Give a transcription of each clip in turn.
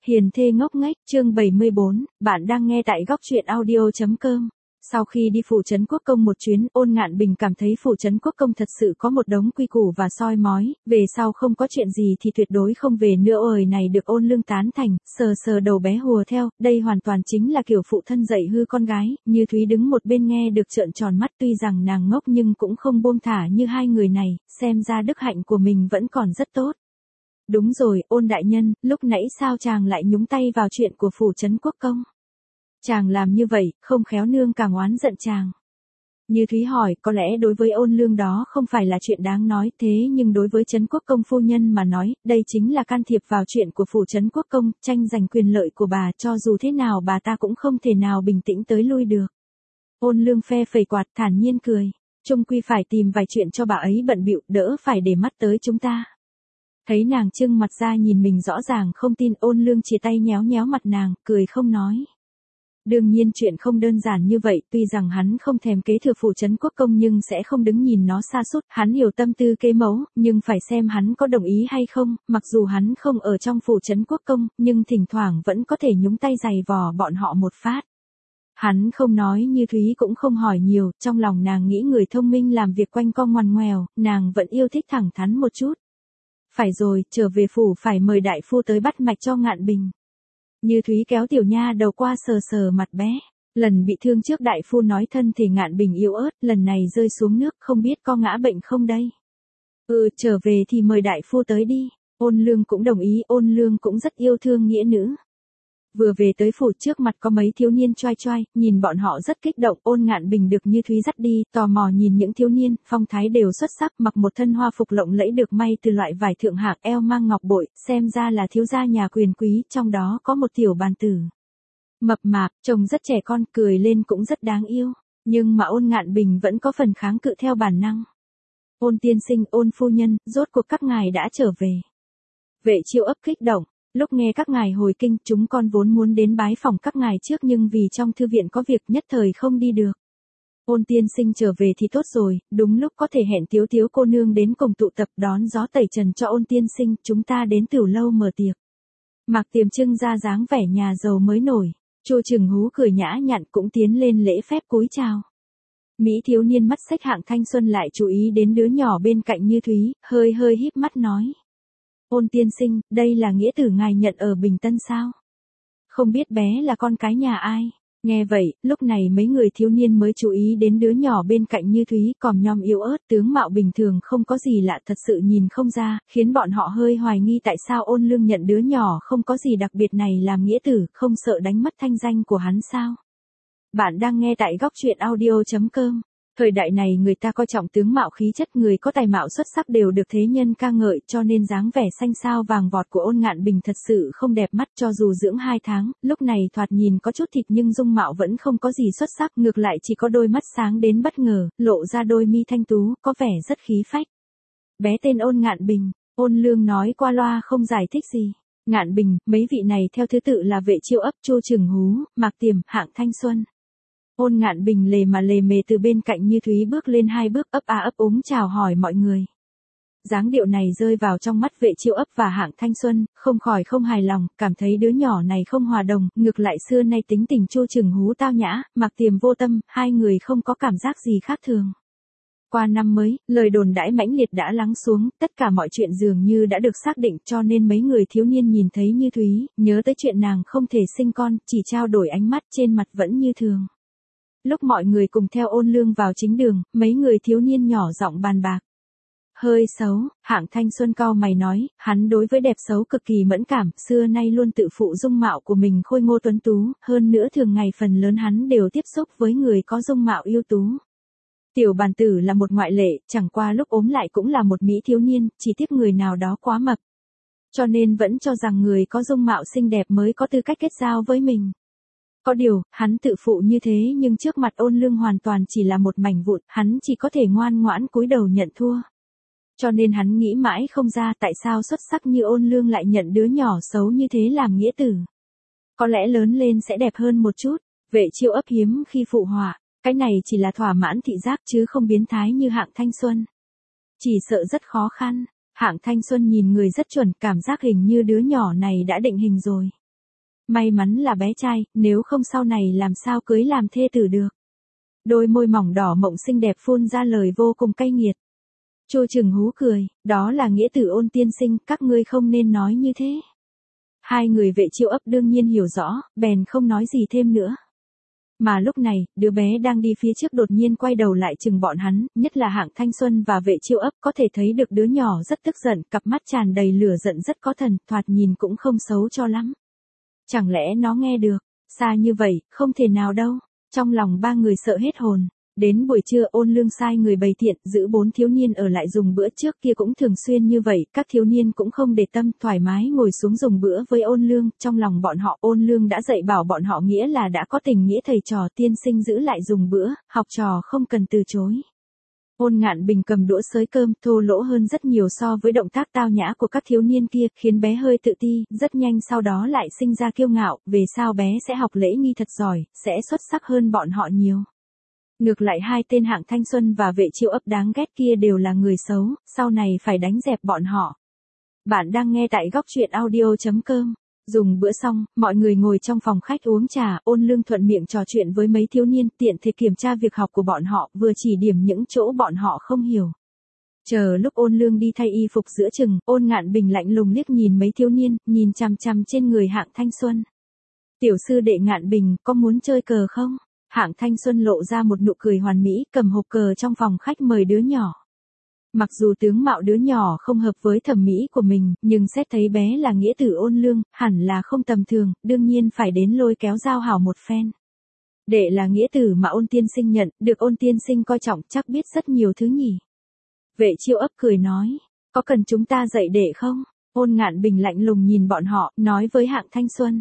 Hiền thê ngốc nghếch, chương 74, bạn đang nghe tại góc truyện audio.com. Sau khi đi phủ trấn Quốc Công một chuyến, Ôn Ngạn Bình cảm thấy phủ trấn Quốc Công thật sự có một đống quy củ và soi mói, về sau không có chuyện gì thì tuyệt đối không về nữa. Ơi này được Ôn Lương tán thành, sờ sờ đầu bé hùa theo, đây hoàn toàn chính là kiểu phụ thân dạy hư con gái. Như Thúy đứng một bên nghe được trợn tròn mắt, tuy rằng nàng ngốc nhưng cũng không buông thả như hai người này, xem ra đức hạnh của mình vẫn còn rất tốt. Đúng rồi, Ôn đại nhân, lúc nãy sao chàng lại nhúng tay vào chuyện của phủ trấn Quốc Công? Chàng làm như vậy, không khéo nương càng oán giận chàng. Như Thúy hỏi, có lẽ đối với Ôn Lương đó không phải là chuyện đáng nói, thế nhưng đối với trấn Quốc Công phu nhân mà nói, đây chính là can thiệp vào chuyện của phủ trấn Quốc Công, tranh giành quyền lợi của bà, cho dù thế nào bà ta cũng không thể nào bình tĩnh tới lui được. Ôn Lương phe phẩy quạt, thản nhiên cười, chung quy phải tìm vài chuyện cho bà ấy bận bịu, đỡ phải để mắt tới chúng ta. Thấy nàng trưng mặt ra nhìn mình rõ ràng không tin, Ôn Lương chia tay nhéo nhéo mặt nàng, cười không nói. Đương nhiên chuyện không đơn giản như vậy, tuy rằng hắn không thèm kế thừa phủ trấn Quốc Công nhưng sẽ không đứng nhìn nó sa sút, hắn hiểu tâm tư kế mẫu, nhưng phải xem hắn có đồng ý hay không, mặc dù hắn không ở trong phủ trấn Quốc Công, nhưng thỉnh thoảng vẫn có thể nhúng tay giày vò bọn họ một phát. Hắn không nói, Như Thúy cũng không hỏi nhiều, trong lòng nàng nghĩ người thông minh làm việc quanh co ngoằn ngoèo, nàng vẫn yêu thích thẳng thắn một chút. Phải rồi, trở về phủ phải mời đại phu tới bắt mạch cho Ngạn Bình. Như Thúy kéo tiểu nha đầu qua sờ sờ mặt bé. Lần bị thương trước đại phu nói thân thể Ngạn Bình yếu ớt, lần này rơi xuống nước không biết có ngã bệnh không đây. Trở về thì mời đại phu tới đi. Ôn Lương cũng đồng ý, Ôn Lương cũng rất yêu thương nghĩa nữ. Vừa về tới phủ trước mặt có mấy thiếu niên choai choai, nhìn bọn họ rất kích động. Ôn Ngạn Bình được Như Thúy dắt đi, tò mò nhìn những thiếu niên, phong thái đều xuất sắc, mặc một thân hoa phục lộng lẫy được may từ loại vải thượng hạng, eo mang ngọc bội, xem ra là thiếu gia nhà quyền quý, trong đó có một tiểu bàn tử. Mập mạp, trông rất trẻ con, cười lên cũng rất đáng yêu, nhưng mà Ôn Ngạn Bình vẫn có phần kháng cự theo bản năng. Ôn tiên sinh, Ôn phu nhân, rốt cuộc các ngài đã trở về. Vệ Chiêu ấp kích động. Lúc nghe các ngài hồi kinh, chúng con vốn muốn đến bái phòng các ngài trước nhưng vì trong thư viện có việc nhất thời không đi được. Ôn tiên sinh trở về thì tốt rồi, đúng lúc có thể hẹn Tiếu Tiếu cô nương đến cùng tụ tập đón gió tẩy trần cho Ôn tiên sinh, chúng ta đến Tửu lâu mở tiệc. Mạc Tiềm trưng ra dáng vẻ nhà giàu mới nổi, Chu Trừng Hú cười nhã nhặn cũng tiến lên lễ phép cúi chào. Mỹ thiếu niên mắt xếch hạng thanh xuân lại chú ý đến đứa nhỏ bên cạnh Như Thúy, hơi hơi híp mắt nói. Ôn tiên sinh, đây là nghĩa tử ngài nhận ở Bình Tân sao? Không biết bé là con cái nhà ai? Nghe vậy, lúc này mấy người thiếu niên mới chú ý đến đứa nhỏ bên cạnh Như Thúy, còm nhom yếu ớt, tướng mạo bình thường không có gì lạ, thật sự nhìn không ra, khiến bọn họ hơi hoài nghi tại sao Ôn Lương nhận đứa nhỏ không có gì đặc biệt này làm nghĩa tử, không sợ đánh mất thanh danh của hắn sao? Bạn đang nghe tại góc truyện audio.com. Thời đại này người ta coi trọng tướng mạo khí chất, người có tài mạo xuất sắc đều được thế nhân ca ngợi, cho nên dáng vẻ xanh xao vàng vọt của Ôn Ngạn Bình thật sự không đẹp mắt, cho dù dưỡng 2 tháng, lúc này thoạt nhìn có chút thịt nhưng dung mạo vẫn không có gì xuất sắc, ngược lại chỉ có đôi mắt sáng đến bất ngờ, lộ ra đôi mi thanh tú, có vẻ rất khí phách. Bé tên Ôn Ngạn Bình, Ôn Lương nói qua loa không giải thích gì. Ngạn Bình, mấy vị này theo thứ tự là Vệ Chiêu ấp, Chu Trừng Hú, Mạc Tiềm, Hạng Thanh Xuân. Ôn Ngạn Bình lề mà lề mề từ bên cạnh Như Thúy bước lên 2 bước, ấp a ấp úng chào hỏi mọi người. Dáng điệu này rơi vào trong mắt Vệ Chiêu ấp và Hạng Thanh Xuân, không khỏi không hài lòng, cảm thấy đứa nhỏ này không hòa đồng, ngược lại xưa nay tính tình Chu Trừng Hú tao nhã, Mạc Tiềm vô tâm, hai người không có cảm giác gì khác thường. Qua năm mới, lời đồn đãi mãnh liệt đã lắng xuống, tất cả mọi chuyện dường như đã được xác định, cho nên mấy người thiếu niên nhìn thấy Như Thúy, nhớ tới chuyện nàng không thể sinh con, chỉ trao đổi ánh mắt, trên mặt vẫn như thường. Lúc mọi người cùng theo Ôn Lương vào chính đường, mấy người thiếu niên nhỏ giọng bàn bạc. Hơi xấu, Hạng Thanh Xuân cau mày nói, hắn đối với đẹp xấu cực kỳ mẫn cảm, xưa nay luôn tự phụ dung mạo của mình khôi ngô tuấn tú, hơn nữa thường ngày phần lớn hắn đều tiếp xúc với người có dung mạo ưu tú. Tiểu bàn tử là một ngoại lệ, chẳng qua lúc ốm lại cũng là một mỹ thiếu niên, chỉ tiếc người nào đó quá mập. Cho nên vẫn cho rằng người có dung mạo xinh đẹp mới có tư cách kết giao với mình. Có điều, hắn tự phụ như thế nhưng trước mặt Ôn Lương hoàn toàn chỉ là một mảnh vụn, hắn chỉ có thể ngoan ngoãn cúi đầu nhận thua. Cho nên hắn nghĩ mãi không ra tại sao xuất sắc như Ôn Lương lại nhận đứa nhỏ xấu như thế làm nghĩa tử. Có lẽ lớn lên sẽ đẹp hơn một chút, Vệ Chiêu ấp hiếm khi phụ họa, cái này chỉ là thỏa mãn thị giác chứ không biến thái như Hạng Thanh Xuân. Chỉ sợ rất khó khăn, Hạng Thanh Xuân nhìn người rất chuẩn, cảm giác hình như đứa nhỏ này đã định hình rồi. May mắn là bé trai, nếu không sau này làm sao cưới làm thê tử được. Đôi môi mỏng đỏ mộng xinh đẹp phun ra lời vô cùng cay nghiệt. Chu Trừng hú cười, đó là nghĩa tử Ôn tiên sinh, các ngươi không nên nói như thế. Hai người Vệ Chiêu ấp đương nhiên hiểu rõ, bèn không nói gì thêm nữa. Mà lúc này, đứa bé đang đi phía trước đột nhiên quay đầu lại chừng bọn hắn, nhất là Hạng Thanh Xuân và Vệ Chiêu ấp có thể thấy được đứa nhỏ rất tức giận, cặp mắt tràn đầy lửa giận rất có thần, thoạt nhìn cũng không xấu cho lắm. Chẳng lẽ nó nghe được, xa như vậy, không thể nào đâu, trong lòng ba người sợ hết hồn. Đến buổi trưa Ôn Lương sai người bày tiện, giữ 4 thiếu niên ở lại dùng bữa, trước kia cũng thường xuyên như vậy, các thiếu niên cũng không để tâm, thoải mái ngồi xuống dùng bữa với Ôn Lương, trong lòng bọn họ Ôn Lương đã dạy bảo bọn họ nghĩa là đã có tình nghĩa thầy trò, tiên sinh giữ lại dùng bữa, học trò không cần từ chối. Ôn Ngạn Bình cầm đũa xới cơm, thô lỗ hơn rất nhiều so với động tác tao nhã của các thiếu niên kia, khiến bé hơi tự ti, rất nhanh sau đó lại sinh ra kiêu ngạo, về sau bé sẽ học lễ nghi thật giỏi, sẽ xuất sắc hơn bọn họ nhiều. Ngược lại hai tên Hạng Thanh Xuân và Vệ Chiêu ấp đáng ghét kia đều là người xấu, sau này phải đánh dẹp bọn họ. Bạn đang nghe tại góc truyện audio.com. Dùng bữa xong, mọi người ngồi trong phòng khách uống trà, Ôn Lương thuận miệng trò chuyện với mấy thiếu niên, tiện thể kiểm tra việc học của bọn họ, vừa chỉ điểm những chỗ bọn họ không hiểu. Chờ lúc Ôn Lương đi thay y phục giữa chừng, Ôn Ngạn Bình lạnh lùng liếc nhìn mấy thiếu niên, nhìn chằm chằm trên người Hạng Thanh Xuân. Tiểu sư đệ Ngạn Bình, có muốn chơi cờ không? Hạng Thanh Xuân lộ ra một nụ cười hoàn mỹ, cầm hộp cờ trong phòng khách mời đứa nhỏ. Mặc dù tướng mạo đứa nhỏ không hợp với thẩm mỹ của mình, nhưng xét thấy bé là nghĩa tử Ôn Lương, hẳn là không tầm thường, đương nhiên phải đến lôi kéo giao hảo một phen. Đệ là nghĩa tử mà Ôn tiên sinh nhận, được Ôn tiên sinh coi trọng, chắc biết rất nhiều thứ nhỉ. Vệ Chiêu ấp cười nói, có cần chúng ta dạy đệ không? Ôn Ngạn Bình lạnh lùng nhìn bọn họ, nói với Hạng Thanh Xuân.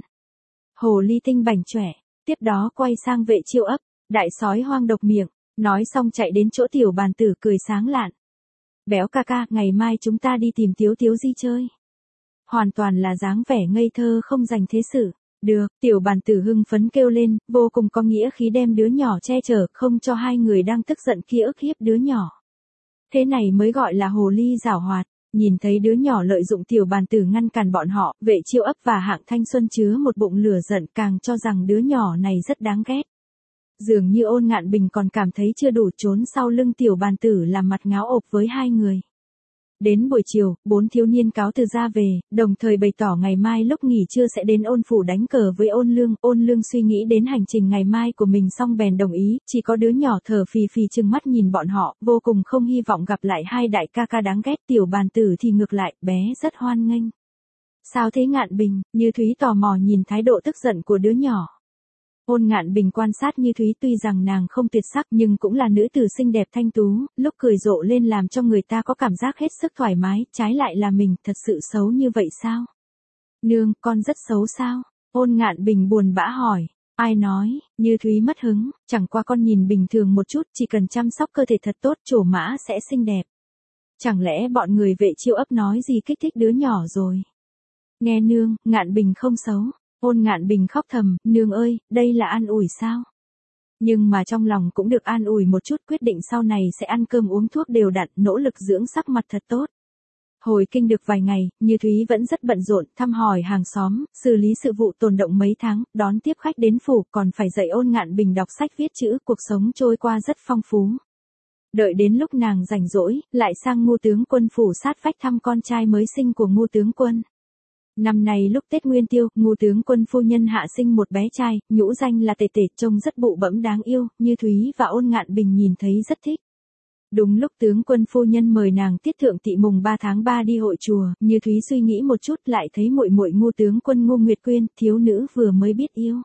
Hồ ly tinh bảnh chỏe. Tiếp đó quay sang Vệ Chiêu ấp, đại sói hoang độc miệng, nói xong chạy đến chỗ tiểu bàn tử cười sáng lạn. Béo ca ca, ngày mai chúng ta đi tìm Tiếu Tiếu Di chơi. Hoàn toàn là dáng vẻ ngây thơ không dành thế sự. Được, tiểu bàn tử hưng phấn kêu lên, vô cùng có nghĩa khí đem đứa nhỏ che chở, không cho hai người đang tức giận kia ức hiếp đứa nhỏ. Thế này mới gọi là hồ ly giảo hoạt. Nhìn thấy đứa nhỏ lợi dụng tiểu bàn tử ngăn cản bọn họ, Vệ Chiêu ấp và Hạng Thanh Xuân chứa một bụng lửa giận, càng cho rằng đứa nhỏ này rất đáng ghét. Dường như Ôn Ngạn Bình còn cảm thấy chưa đủ, trốn sau lưng tiểu bàn tử làm mặt ngáo ộp với hai người. Đến buổi chiều, 4 thiếu niên cáo từ ra về, đồng thời bày tỏ ngày mai lúc nghỉ trưa sẽ đến Ôn phủ đánh cờ với Ôn Lương. Ôn Lương suy nghĩ đến hành trình ngày mai của mình xong bèn đồng ý, chỉ có đứa nhỏ thở phì phì trừng mắt nhìn bọn họ, vô cùng không hy vọng gặp lại hai đại ca ca đáng ghét. Tiểu bàn tử thì ngược lại, bé rất hoan nghênh. Sao thế Ngạn Bình? Như Thúy tò mò nhìn thái độ tức giận của đứa nhỏ. Ôn Ngạn Bình quan sát Như Thúy, tuy rằng nàng không tuyệt sắc nhưng cũng là nữ tử xinh đẹp thanh tú, lúc cười rộ lên làm cho người ta có cảm giác hết sức thoải mái, trái lại là mình thật sự xấu như vậy sao? Nương, con rất xấu sao? Ôn Ngạn Bình buồn bã hỏi. Ai nói? Như Thúy mất hứng, chẳng qua con nhìn bình thường một chút, chỉ cần chăm sóc cơ thể thật tốt, trổ mã sẽ xinh đẹp. Chẳng lẽ bọn người Vệ Chiêu ấp nói gì kích thích đứa nhỏ rồi? Nghe nương, Ngạn Bình không xấu. Ôn Ngạn Bình khóc thầm, nương ơi, đây là an ủi sao? Nhưng mà trong lòng cũng được an ủi một chút, quyết định sau này sẽ ăn cơm uống thuốc đều đặn, nỗ lực dưỡng sắc mặt thật tốt. Hồi kinh được vài ngày, Như Thúy vẫn rất bận rộn, thăm hỏi hàng xóm, xử lý sự vụ tồn động mấy tháng, đón tiếp khách đến phủ, còn phải dạy Ôn Ngạn Bình đọc sách viết chữ, cuộc sống trôi qua rất phong phú. Đợi đến lúc nàng rảnh rỗi, lại sang Ngô tướng quân phủ sát vách thăm con trai mới sinh của Ngô tướng quân. Năm nay lúc Tết Nguyên Tiêu, Ngô tướng quân phu nhân hạ sinh một bé trai, nhũ danh là Tề Tề, trông rất bụ bẫm đáng yêu, Như Thúy và Ôn Ngạn Bình nhìn thấy rất thích. Đúng lúc tướng quân phu nhân mời nàng tiết thượng tỵ mùng 3 tháng 3 đi hội chùa, Như Thúy suy nghĩ một chút lại thấy muội muội Ngô tướng quân Ngô Nguyệt Quyên, thiếu nữ vừa mới biết yêu.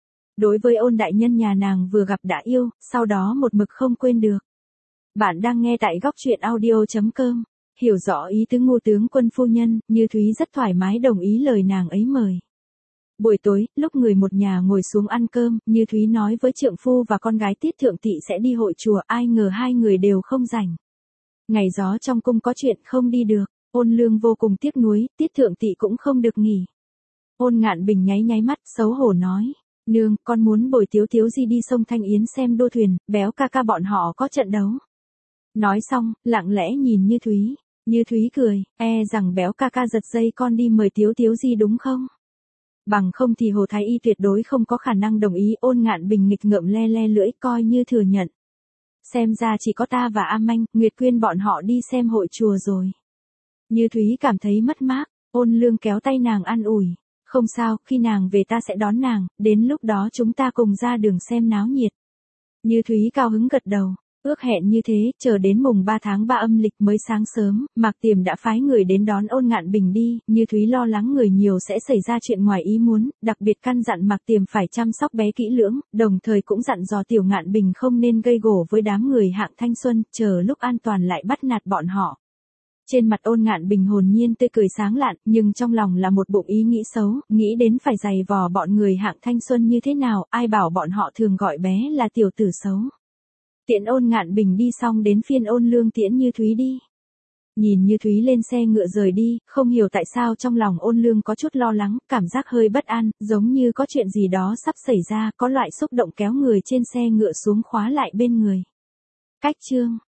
Đối với Ôn đại nhân nhà nàng vừa gặp đã yêu, sau đó một mực không quên được. Bạn đang nghe tại góc truyện audio.com. Hiểu rõ ý tứ Ngô tướng quân phu nhân, Như Thúy rất thoải mái đồng ý lời nàng ấy mời. Buổi tối, lúc người một nhà ngồi xuống ăn cơm, Như Thúy nói với trượng phu và con gái Tiết thượng tỵ sẽ đi hội chùa, ai ngờ hai người đều không rảnh. Ngày gió trong cung có chuyện không đi được, Ôn Lương vô cùng tiếc nuối, Tiết thượng tỵ cũng không được nghỉ. Ôn Ngạn Bình nháy nháy mắt, xấu hổ nói, nương, con muốn bồi Tiếu Tiếu Di đi sông Thanh Yến xem đua thuyền, béo ca ca bọn họ có trận đấu. Nói xong, lặng lẽ nhìn Như Thúy. Như Thúy cười, rằng béo ca ca giật dây con đi mời Tiếu Tiếu Di đúng không? Bằng không thì Hồ Thái Y tuyệt đối không có khả năng đồng ý. Ôn Ngạn Bình nghịch ngợm le le lưỡi coi như thừa nhận. Xem ra chỉ có ta và A Manh, Nguyệt Quyên bọn họ đi xem hội chùa rồi. Như Thúy cảm thấy mất mát, Ôn Lương kéo tay nàng an ủi. Không sao, khi nàng về ta sẽ đón nàng, đến lúc đó chúng ta cùng ra đường xem náo nhiệt. Như Thúy cao hứng gật đầu. Ước hẹn như thế, chờ đến mùng 3 tháng 3 âm lịch mới sáng sớm, Mạc Tiềm đã phái người đến đón Ôn Ngạn Bình đi. Như Thúy lo lắng người nhiều sẽ xảy ra chuyện ngoài ý muốn, đặc biệt căn dặn Mạc Tiềm phải chăm sóc bé kỹ lưỡng, đồng thời cũng dặn dò Tiểu Ngạn Bình không nên gây gổ với đám người hạng thanh xuân, chờ lúc an toàn lại bắt nạt bọn họ. Trên mặt Ôn Ngạn Bình hồn nhiên tươi cười sáng lạn, nhưng trong lòng là một bụng ý nghĩ xấu, nghĩ đến phải giày vò bọn người hạng thanh xuân như thế nào, ai bảo bọn họ thường gọi bé là tiểu tử xấu. Tiễn Ôn Ngạn Bình đi xong đến phiên Ôn Lương tiễn Như Thúy đi. Nhìn Như Thúy lên xe ngựa rời đi, không hiểu tại sao trong lòng Ôn Lương có chút lo lắng, cảm giác hơi bất an, giống như có chuyện gì đó sắp xảy ra, có loại xúc động kéo người trên xe ngựa xuống khóa lại bên người. Cách chương